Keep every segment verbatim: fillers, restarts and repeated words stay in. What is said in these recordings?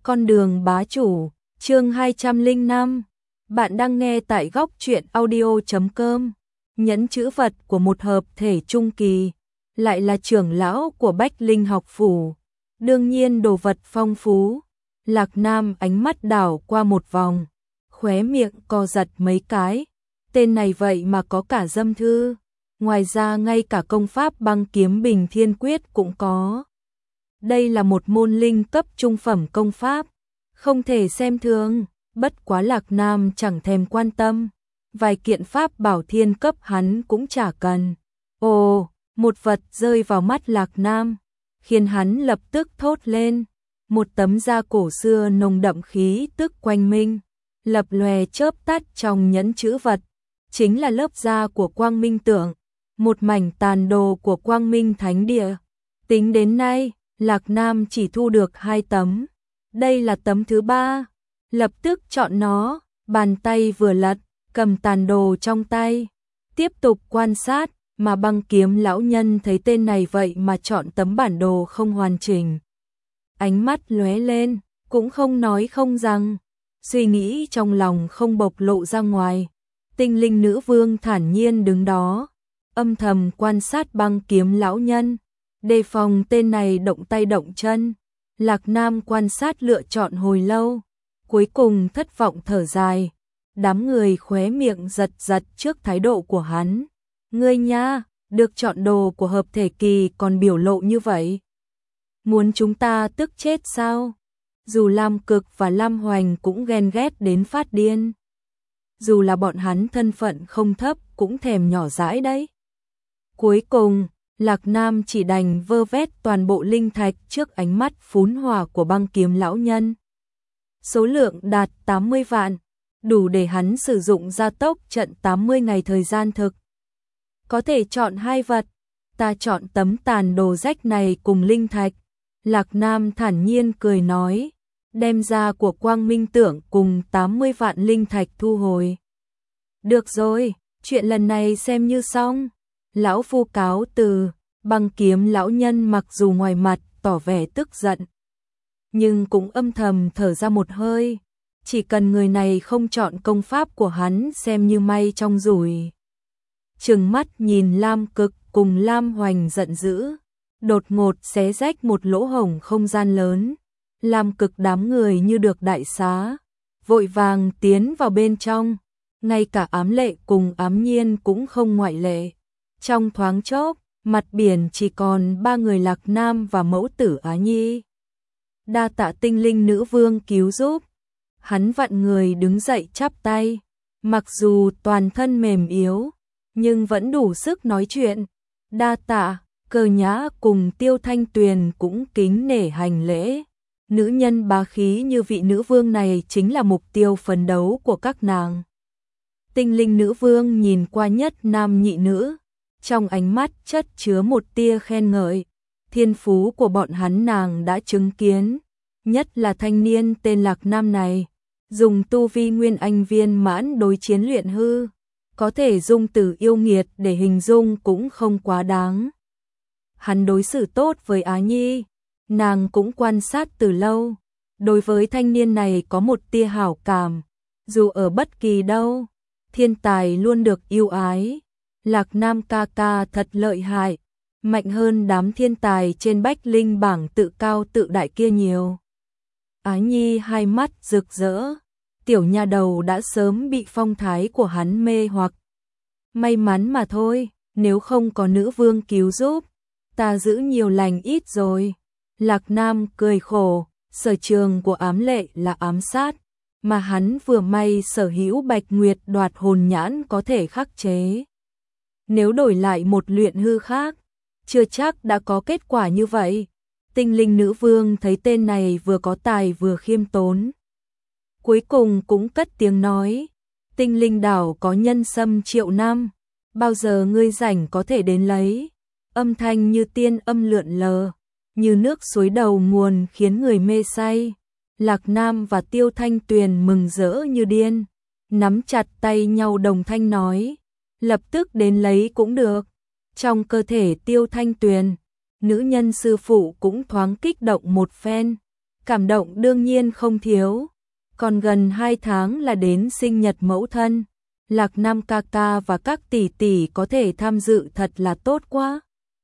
Con đường bá chủ, chương hai trăm lẻ năm. Bạn đang nghe tại góc truyện audio chấm com. Nhẫn chữ vật của một hợp thể trung kỳ, lại là trưởng lão của Bách Linh học phủ. Đương nhiên đồ vật phong phú. Lạc Nam ánh mắt đảo qua một vòng, khóe miệng co giật mấy cái. Tên này vậy mà có cả dâm thư. Ngoài ra ngay cả công pháp băng kiếm bình thiên quyết cũng có. Đây là một môn linh cấp trung phẩm công pháp, không thể xem thường, bất quá Lạc Nam chẳng thèm quan tâm, vài kiện pháp bảo thiên cấp hắn cũng chả cần. Ồ, một vật rơi vào mắt Lạc Nam, khiến hắn lập tức thốt lên, một tấm da cổ xưa nồng đậm khí tức quanh minh, lập lòe chớp tắt trong nhẫn chữ vật, chính là lớp da của Quang Minh Tượng, một mảnh tàn đồ của Quang Minh Thánh Địa. Tính đến nay, Lạc Nam chỉ thu được hai tấm, đây là tấm thứ ba, lập tức chọn nó, bàn tay vừa lật, cầm tàn đồ trong tay, tiếp tục quan sát, mà băng kiếm lão nhân thấy tên này vậy mà chọn tấm bản đồ không hoàn chỉnh. Ánh mắt lóe lên, cũng không nói không rằng, suy nghĩ trong lòng không bộc lộ ra ngoài. Tinh linh nữ vương thản nhiên đứng đó, âm thầm quan sát băng kiếm lão nhân, đề phòng tên này động tay động chân. Lạc Nam quan sát lựa chọn hồi lâu, cuối cùng thất vọng thở dài. Đám người khóe miệng giật giật trước thái độ của hắn. Ngươi nha, được chọn đồ của hợp thể kỳ còn biểu lộ như vậy. Muốn chúng ta tức chết sao? Dù Lam Cực và Lam Hoành cũng ghen ghét đến phát điên. Dù là bọn hắn thân phận không thấp cũng thèm nhỏ dãi đấy. Cuối cùng, Lạc Nam chỉ đành vơ vét toàn bộ linh thạch trước ánh mắt phún hỏa của băng kiếm lão nhân. Số lượng đạt tám mươi vạn, đủ để hắn sử dụng gia tốc trận tám mươi ngày thời gian thực. Có thể chọn hai vật, ta chọn tấm tàn đồ rách này cùng linh thạch. Lạc Nam thản nhiên cười nói, đem ra của Quang Minh Tưởng cùng tám mươi vạn linh thạch thu hồi. Được rồi, chuyện lần này xem như xong. Lão phu cáo từ. Băng kiếm lão nhân mặc dù ngoài mặt tỏ vẻ tức giận, nhưng cũng âm thầm thở ra một hơi. Chỉ cần người này không chọn công pháp của hắn xem như may trong rủi. Trừng mắt nhìn Lam Cực cùng Lam Hoành giận dữ, đột ngột xé rách một lỗ hổng không gian lớn. Lam Cực đám người như được đại xá, vội vàng tiến vào bên trong, ngay cả Ám Lệ cùng Ám Nhiên cũng không ngoại lệ. Trong thoáng chốc, mặt biển chỉ còn ba người Lạc Nam và mẫu tử Á Nhi. Đa tạ tinh linh nữ vương cứu giúp. Hắn vặn người đứng dậy chắp tay, mặc dù toàn thân mềm yếu, nhưng vẫn đủ sức nói chuyện. Đa tạ, Cơ Nhã cùng Tiêu Thanh Tuyền cũng kính nể hành lễ. Nữ nhân bá khí như vị nữ vương này chính là mục tiêu phấn đấu của các nàng. Tinh linh nữ vương nhìn qua nhất nam nhị nữ, trong ánh mắt chất chứa một tia khen ngợi. Thiên phú của bọn hắn nàng đã chứng kiến, nhất là thanh niên tên Lạc Nam này, dùng tu vi nguyên anh viên mãn đối chiến luyện hư, có thể dùng từ yêu nghiệt để hình dung cũng không quá đáng. Hắn đối xử tốt với Á Nhi, nàng cũng quan sát từ lâu, đối với thanh niên này có một tia hảo cảm, dù ở bất kỳ đâu, thiên tài luôn được yêu ái. Lạc Nam ca ca thật lợi hại, mạnh hơn đám thiên tài trên Bách Linh bảng tự cao tự đại kia nhiều. Á Nhi hai mắt rực rỡ, tiểu nha đầu đã sớm bị phong thái của hắn mê hoặc. May mắn mà thôi, nếu không có nữ vương cứu giúp, ta giữ nhiều lành ít rồi. Lạc Nam cười khổ, sở trường của Ám Lệ là ám sát, mà hắn vừa may sở hữu Bạch Nguyệt đoạt hồn nhãn có thể khắc chế. Nếu đổi lại một luyện hư khác, chưa chắc đã có kết quả như vậy. Tinh linh nữ vương thấy tên này vừa có tài vừa khiêm tốn, cuối cùng cũng cất tiếng nói, tinh linh đảo có nhân sâm triệu năm, bao giờ ngươi rảnh có thể đến lấy. Âm thanh như tiên âm lượn lờ, như nước suối đầu nguồn khiến người mê say. Lạc Nam và Tiêu Thanh Tuyền mừng rỡ như điên, nắm chặt tay nhau đồng thanh nói, lập tức đến lấy cũng được. Trong cơ thể Tiêu Thanh Tuyền, nữ nhân sư phụ cũng thoáng kích động một phen, cảm động đương nhiên không thiếu. Còn gần hai tháng là đến sinh nhật mẫu thân, Lạc Nam ca ca và các tỷ tỷ có thể tham dự thật là tốt quá.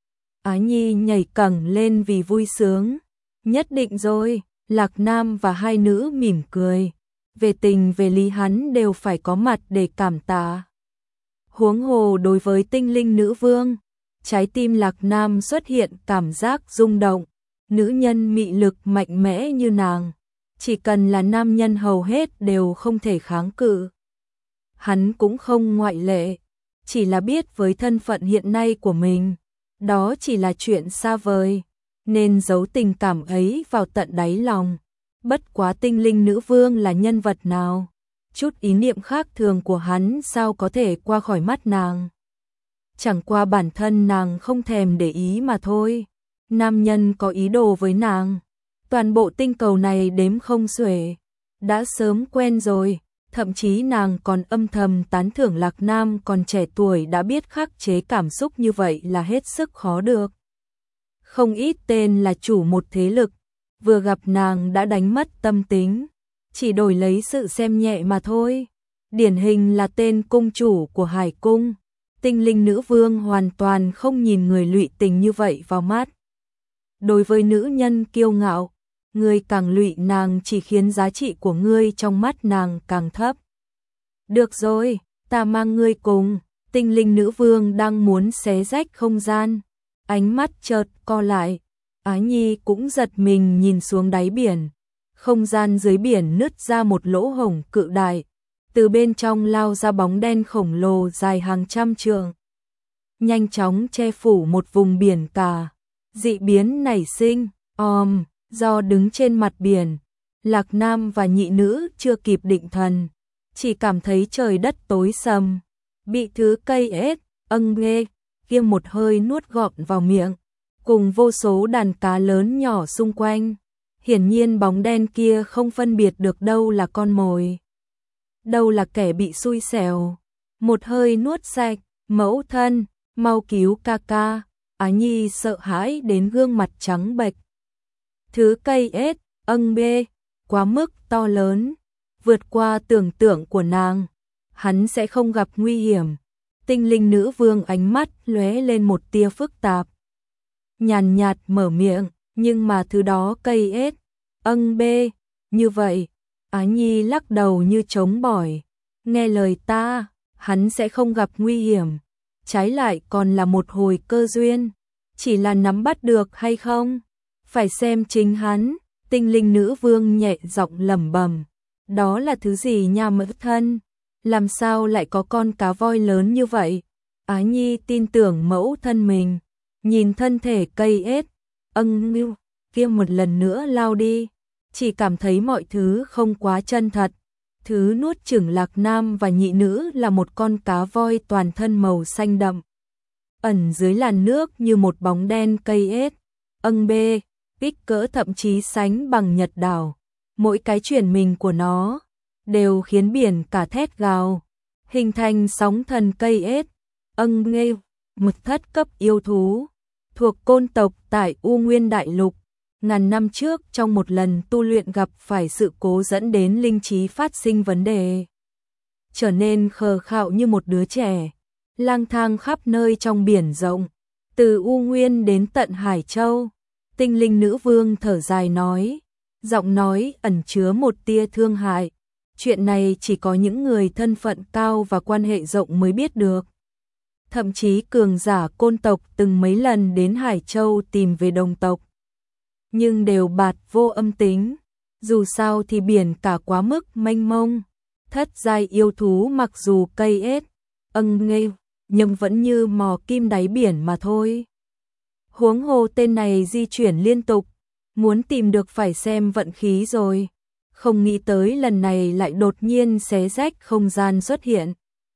Á Nhi nhảy cẳng lên vì vui sướng. Nhất định rồi, Lạc Nam và hai nữ mỉm cười. Về tình về lý hắn đều phải có mặt để cảm tạ. Huống hồ đối với tinh linh nữ vương, trái tim Lạc Nam xuất hiện cảm giác rung động. Nữ nhân mị lực mạnh mẽ như nàng, chỉ cần là nam nhân hầu hết đều không thể kháng cự. Hắn cũng không ngoại lệ, chỉ là biết với thân phận hiện nay của mình, đó chỉ là chuyện xa vời, nên giấu tình cảm ấy vào tận đáy lòng. Bất quá tinh linh nữ vương là nhân vật nào, chút ý niệm khác thường của hắn sao có thể qua khỏi mắt nàng. Chẳng qua bản thân nàng không thèm để ý mà thôi. Nam nhân có ý đồ với nàng, toàn bộ tinh cầu này đếm không xuể, đã sớm quen rồi, thậm chí nàng còn âm thầm tán thưởng Lạc Nam còn trẻ tuổi đã biết khắc chế cảm xúc như vậy là hết sức khó được. Không ít tên là chủ một thế lực, vừa gặp nàng đã đánh mất tâm tính, chỉ đổi lấy sự xem nhẹ mà thôi. Điển hình là tên cung chủ của Hải Cung, tinh linh nữ vương hoàn toàn không nhìn người lụy tình như vậy vào mắt. Đối với nữ nhân kiêu ngạo, ngươi càng lụy nàng chỉ khiến giá trị của ngươi trong mắt nàng càng thấp. Được rồi, ta mang ngươi cùng. Tinh linh nữ vương đang muốn xé rách không gian, ánh mắt chợt co lại. Á Nhi cũng giật mình nhìn xuống đáy biển, không gian dưới biển nứt ra một lỗ hổng cự đại, từ bên trong lao ra bóng đen khổng lồ dài hàng trăm trượng, nhanh chóng che phủ một vùng biển cả. Dị biến nảy sinh, om, um, do đứng trên mặt biển, Lạc Nam và nhị nữ chưa kịp định thần, chỉ cảm thấy trời đất tối sầm, bị thứ cây ếch, âng ghê, kia một hơi nuốt gọn vào miệng, cùng vô số đàn cá lớn nhỏ xung quanh. Hiển nhiên bóng đen kia không phân biệt được đâu là con mồi, đâu là kẻ bị xui xẻo, một hơi nuốt sạch. Mẫu thân, mau cứu ca ca. Á Nhi sợ hãi đến gương mặt trắng bệch. Thứ cây ếch, âng bê, quá mức to lớn, vượt qua tưởng tượng của nàng. Hắn sẽ không gặp nguy hiểm. Tinh linh nữ vương ánh mắt lóe lên một tia phức tạp, nhàn nhạt mở miệng, nhưng mà thứ đó cây ếch, âng bê, như vậy. Á Nhi lắc đầu như trống bỏi. Nghe lời ta, hắn sẽ không gặp nguy hiểm, trái lại còn là một hồi cơ duyên, chỉ là nắm bắt được hay không, phải xem chính hắn. Tinh linh nữ vương nhẹ giọng lẩm bẩm, đó là thứ gì nha mẫu thân, làm sao lại có con cá voi lớn như vậy? Á Nhi tin tưởng mẫu thân mình, nhìn thân thể cây ếch, âng ngưu, kia một lần nữa lao đi, chỉ cảm thấy mọi thứ không quá chân thật. Thứ nuốt chửng Lạc Nam và nhị nữ là một con cá voi toàn thân màu xanh đậm, ẩn dưới làn nước như một bóng đen cây ếch, âng bê, kích cỡ thậm chí sánh bằng Nhật đảo. Mỗi cái chuyển mình của nó đều khiến biển cả thét gào, hình thành sóng thần cây ếch, âng nghê, một thất cấp yêu thú thuộc côn tộc tại U Nguyên Đại Lục. Ngàn năm trước trong một lần tu luyện gặp phải sự cố dẫn đến linh trí phát sinh vấn đề, trở nên khờ khạo như một đứa trẻ, lang thang khắp nơi trong biển rộng, từ U Nguyên đến tận Hải Châu. Tinh linh nữ vương thở dài nói, giọng nói ẩn chứa một tia thương hại. Chuyện này chỉ có những người thân phận cao và quan hệ rộng mới biết được. Thậm chí cường giả côn tộc từng mấy lần đến Hải Châu tìm về đồng tộc, nhưng đều bạt vô âm tính. Dù sao thì biển cả quá mức mênh mông, thất giai yêu thú mặc dù cây ếch, âng nghê, nhưng vẫn như mò kim đáy biển mà thôi. Huống hồ tên này di chuyển liên tục, muốn tìm được phải xem vận khí rồi. Không nghĩ tới lần này lại đột nhiên xé rách không gian xuất hiện,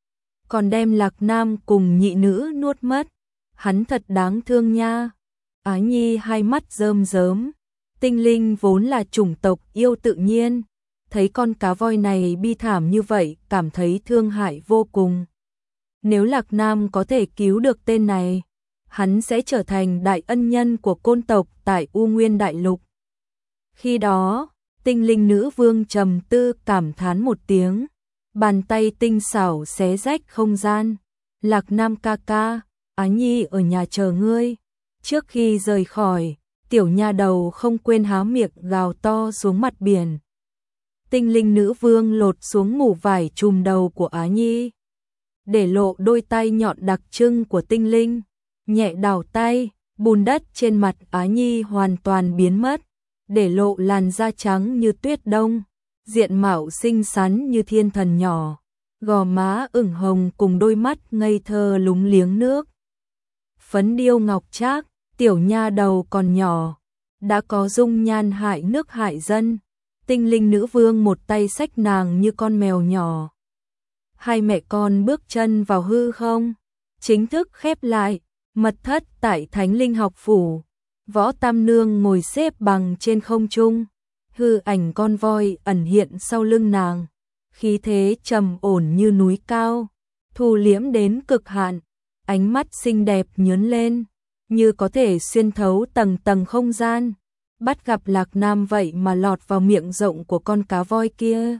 còn đem Lạc Nam cùng nhị nữ nuốt mất. Hắn thật đáng thương nha. Á Nhi hai mắt rơm rớm. Tinh linh vốn là chủng tộc yêu tự nhiên, thấy con cá voi này bi thảm như vậy cảm thấy thương hại vô cùng. Nếu Lạc Nam có thể cứu được tên này, hắn sẽ trở thành đại ân nhân của côn tộc tại U Nguyên Đại Lục. Khi đó, tinh linh nữ vương trầm tư cảm thán một tiếng, bàn tay tinh xảo xé rách không gian. Lạc Nam ca ca, Á Nhi ở nhà chờ ngươi. Trước khi rời khỏi, tiểu nha đầu không quên há miệng gào to xuống mặt biển. Tinh linh nữ vương lột xuống mũ vải trùm đầu của Á Nhi, để lộ đôi tay nhọn đặc trưng của tinh linh. Nhẹ đảo tay, bùn đất trên mặt Á Nhi hoàn toàn biến mất, để lộ làn da trắng như tuyết đông, diện mạo xinh xắn như thiên thần nhỏ, gò má ửng hồng cùng đôi mắt ngây thơ lúng liếng nước. Phấn điêu ngọc trác, tiểu nha đầu còn nhỏ, đã có dung nhan hại nước hại dân. Tinh linh nữ vương một tay xách nàng như con mèo nhỏ. Hai mẹ con bước chân vào hư không, chính thức khép lại, mật thất tại Thánh Linh học phủ. Võ Tam Nương ngồi xếp bằng trên không trung, hư ảnh con voi ẩn hiện sau lưng nàng, khí thế trầm ổn như núi cao, thu liễm đến cực hạn, ánh mắt xinh đẹp nhướng lên, như có thể xuyên thấu tầng tầng không gian. Bắt gặp Lạc Nam vậy mà lọt vào miệng rộng của con cá voi kia.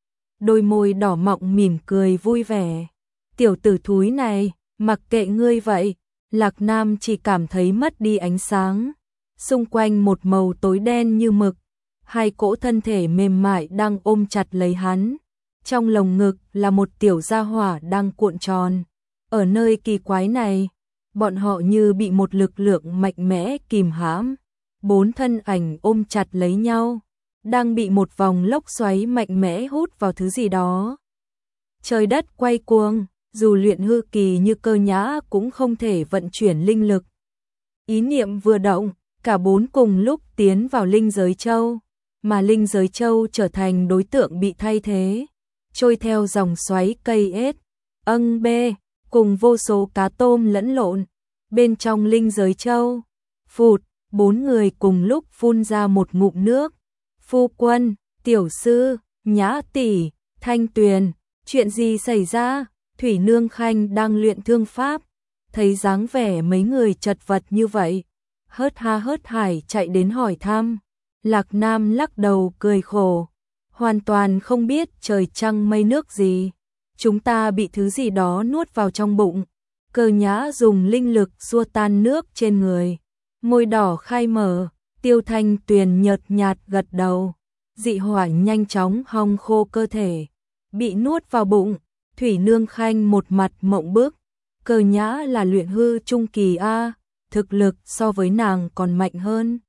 Đôi môi đỏ mọng mỉm cười vui vẻ. Tiểu tử thúi này, mặc kệ ngươi vậy. Lạc Nam chỉ cảm thấy mất đi ánh sáng. Xung quanh một màu tối đen như mực. Hai cỗ thân thể mềm mại đang ôm chặt lấy hắn. Trong lồng ngực là một tiểu gia hỏa đang cuộn tròn. Ở nơi kỳ quái này, bọn họ như bị một lực lượng mạnh mẽ kìm hãm. Bốn thân ảnh ôm chặt lấy nhau, đang bị một vòng lốc xoáy mạnh mẽ hút vào thứ gì đó. Trời đất quay cuồng, dù luyện hư kỳ như Cơ Nhã cũng không thể vận chuyển linh lực. Ý niệm vừa động, cả bốn cùng lúc tiến vào linh giới châu, mà linh giới châu trở thành đối tượng bị thay thế, trôi theo dòng xoáy cây ết, âng bê, cùng vô số cá tôm lẫn lộn. Bên trong linh giới châu, phụt, bốn người cùng lúc phun ra một ngụm nước. Phu quân, tiểu sư, Nhã tỷ, Thanh Tuyền, chuyện gì xảy ra? Thủy Nương Khanh đang luyện thương pháp, thấy dáng vẻ mấy người chật vật như vậy, hớt ha hớt hải chạy đến hỏi thăm. Lạc Nam lắc đầu cười khổ, hoàn toàn không biết trời trăng mây nước gì, chúng ta bị thứ gì đó nuốt vào trong bụng. Cơ Nhã dùng linh lực xua tan nước trên người, môi đỏ khai mở. Tiêu Thanh Tuyền nhợt nhạt gật đầu, dị hỏa nhanh chóng hong khô cơ thể, bị nuốt vào bụng. Thủy Nương Khanh một mặt mộng bức, Cơ Nhã là luyện hư trung kỳ a, thực lực so với nàng còn mạnh hơn.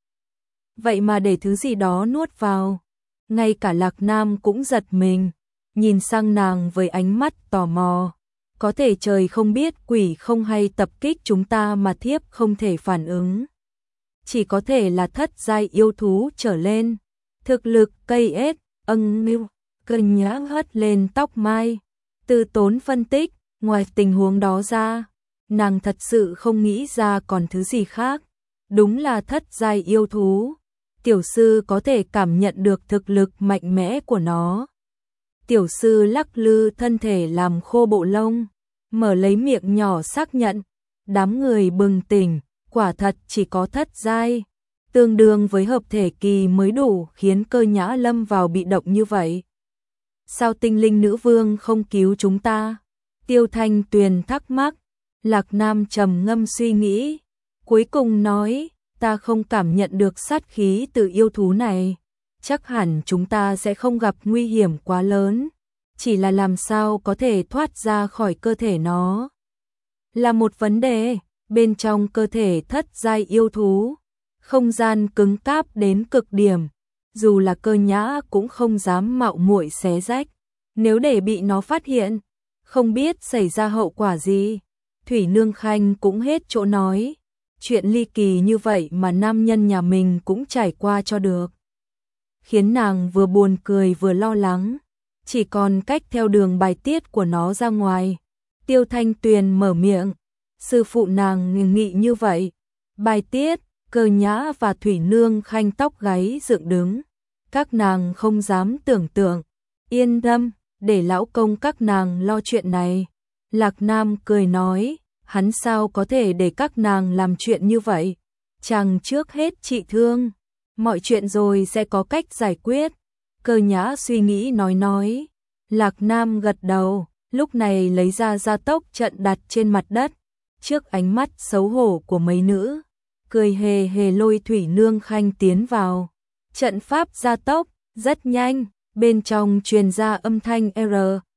Vậy mà để thứ gì đó nuốt vào. Ngay cả Lạc Nam cũng giật mình, nhìn sang nàng với ánh mắt tò mò. Có thể trời không biết quỷ không hay tập kích chúng ta mà thiếp không thể phản ứng. Chỉ có thể là thất giai yêu thú trở lên. Thực lực cây ết, âng nưu, Cơ Nhã hất lên tóc mai. Từ tốn phân tích, ngoài tình huống đó ra, nàng thật sự không nghĩ ra còn thứ gì khác. Đúng là thất giai yêu thú. Tiểu sư có thể cảm nhận được thực lực mạnh mẽ của nó. Tiểu sư lắc lư thân thể làm khô bộ lông, mở lấy miệng nhỏ xác nhận. Đám người bừng tỉnh, quả thật chỉ có thất giai, tương đương với hợp thể kỳ mới đủ khiến Cơ Nhã lâm vào bị động như vậy. Sao tinh linh nữ vương không cứu chúng ta? Tiêu Thanh Tuyền thắc mắc. Lạc Nam trầm ngâm suy nghĩ, cuối cùng nói, ta không cảm nhận được sát khí từ yêu thú này, chắc hẳn chúng ta sẽ không gặp nguy hiểm quá lớn, chỉ là làm sao có thể thoát ra khỏi cơ thể nó là một vấn đề. Bên trong cơ thể thất giai yêu thú, không gian cứng cáp đến cực điểm, dù là Cơ Nhã cũng không dám mạo muội xé rách, nếu để bị nó phát hiện, không biết xảy ra hậu quả gì. Thủy Nương Khanh cũng hết chỗ nói, chuyện ly kỳ như vậy mà nam nhân nhà mình cũng trải qua cho được, khiến nàng vừa buồn cười vừa lo lắng, chỉ còn cách theo đường bài tiết của nó ra ngoài. Tiêu Thanh Tuyền mở miệng, sư phụ nàng nghị như vậy, bài tiết. Cơ Nhã và Thủy Nương Khanh tóc gáy dựng đứng, các nàng không dám tưởng tượng. Yên tâm, để lão công các nàng lo chuyện này. Lạc Nam cười nói, hắn sao có thể để các nàng làm chuyện như vậy, chàng trước hết trị thương, mọi chuyện rồi sẽ có cách giải quyết. Cơ Nhã suy nghĩ nói nói. Lạc Nam gật đầu, lúc này lấy ra gia tốc trận đặt trên mặt đất, trước ánh mắt xấu hổ của mấy nữ, cười hề hề lôi Thủy Nương Khanh tiến vào. Trận pháp gia tốc, rất nhanh, bên trong truyền ra âm thanh R,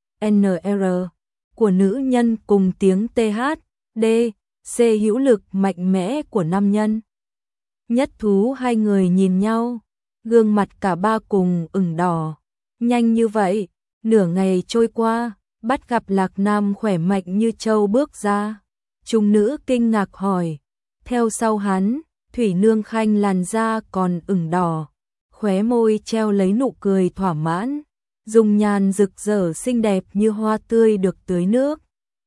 N R của nữ nhân cùng tiếng T H, D, C hữu lực mạnh mẽ của nam nhân. Nhất thú hai người nhìn nhau, gương mặt cả ba cùng ửng đỏ. Nhanh như vậy, nửa ngày trôi qua, bắt gặp Lạc Nam khỏe mạnh như trâu bước ra. Trung nữ kinh ngạc hỏi, theo sau hắn, Thủy Nương Khanh làn da còn ửng đỏ, khóe môi treo lấy nụ cười thỏa mãn, dung nhan rực rỡ xinh đẹp như hoa tươi được tưới nước.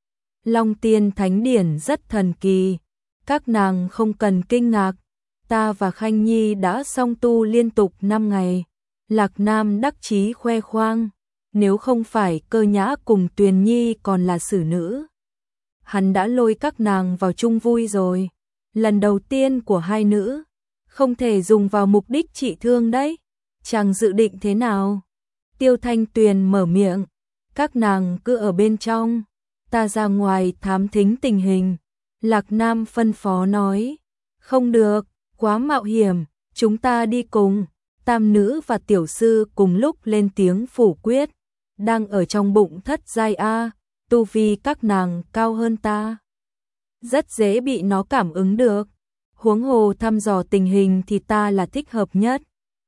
Long Tiên Thánh Điển rất thần kỳ, các nàng không cần kinh ngạc, ta và Khanh Nhi đã song tu liên tục năm ngày. Lạc Nam đắc chí khoe khoang, nếu không phải Cơ Nhã cùng Tuyền Nhi còn là xử nữ, hắn đã lôi các nàng vào chung vui rồi. Lần đầu tiên của hai nữ, không thể dùng vào mục đích trị thương đấy. Chàng dự định thế nào? Tiêu Thanh Tuyền mở miệng, các nàng cứ ở bên trong, ta ra ngoài thám thính tình hình. Lạc Nam phân phó nói, không được, quá mạo hiểm, chúng ta đi cùng. Tam nữ và tiểu sư cùng lúc lên tiếng phủ quyết, đang ở trong bụng thất giai A, tu vi các nàng cao hơn ta, rất dễ bị nó cảm ứng được. Huống hồ thăm dò tình hình thì ta là thích hợp nhất.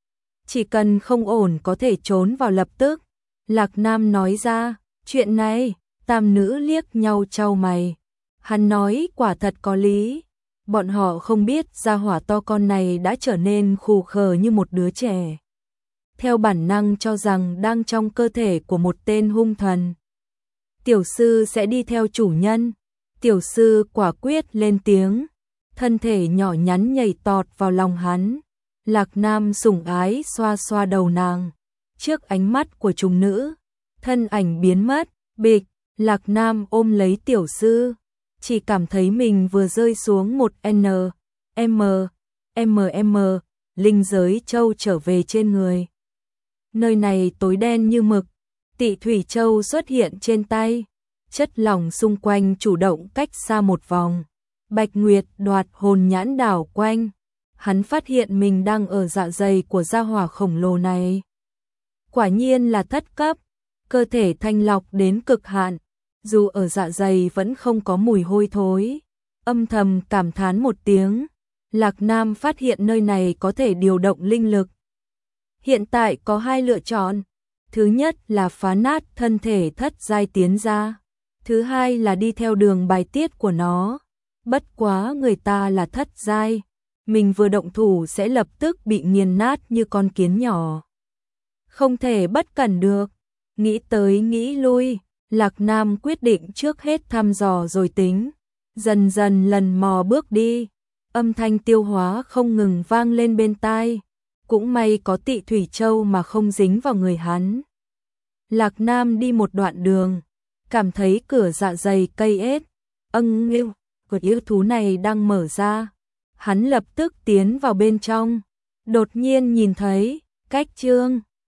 Chỉ cần không ổn có thể trốn vào lập tức. Lạc Nam nói ra, chuyện này, tam nữ liếc nhau chau mày. Hắn nói quả thật có lý. Bọn họ không biết gia hỏa to con này đã trở nên khù khờ như một đứa trẻ. Theo bản năng cho rằng đang trong cơ thể của một tên hung thần. Tiểu sư sẽ đi theo chủ nhân. Tiểu sư quả quyết lên tiếng. Thân thể nhỏ nhắn nhảy tọt vào lòng hắn. Lạc Nam sủng ái xoa xoa đầu nàng. Trước ánh mắt của trùng nữ, thân ảnh biến mất, bịch, Lạc Nam ôm lấy tiểu sư. Chỉ cảm thấy mình vừa rơi xuống một N, M, M M, linh giới châu trở về trên người. Nơi này tối đen như mực, Tị Thủy Châu xuất hiện trên tay, chất lỏng xung quanh chủ động cách xa một vòng. Bạch Nguyệt đoạt hồn nhãn đảo quanh, hắn phát hiện mình đang ở dạ dày của gia hỏa khổng lồ này. Quả nhiên là thất cấp, cơ thể thanh lọc đến cực hạn, dù ở dạ dày vẫn không có mùi hôi thối. Âm thầm cảm thán một tiếng, Lạc Nam phát hiện nơi này có thể điều động linh lực. Hiện tại có hai lựa chọn, thứ nhất là phá nát thân thể thất giai tiến ra, thứ hai là đi theo đường bài tiết của nó. Bất quá người ta là thất giai, mình vừa động thủ sẽ lập tức bị nghiền nát như con kiến nhỏ. Không thể bất cẩn được, nghĩ tới nghĩ lui, Lạc Nam quyết định trước hết thăm dò rồi tính. Dần dần lần mò bước đi, âm thanh tiêu hóa không ngừng vang lên bên tai. Cũng may có Tị Thủy Châu mà không dính vào người hắn. Lạc Nam đi một đoạn đường, cảm thấy cửa dạ dày cây ết, âng nghêu, của yêu thú này đang mở ra. Hắn lập tức tiến vào bên trong, đột nhiên nhìn thấy, cách chương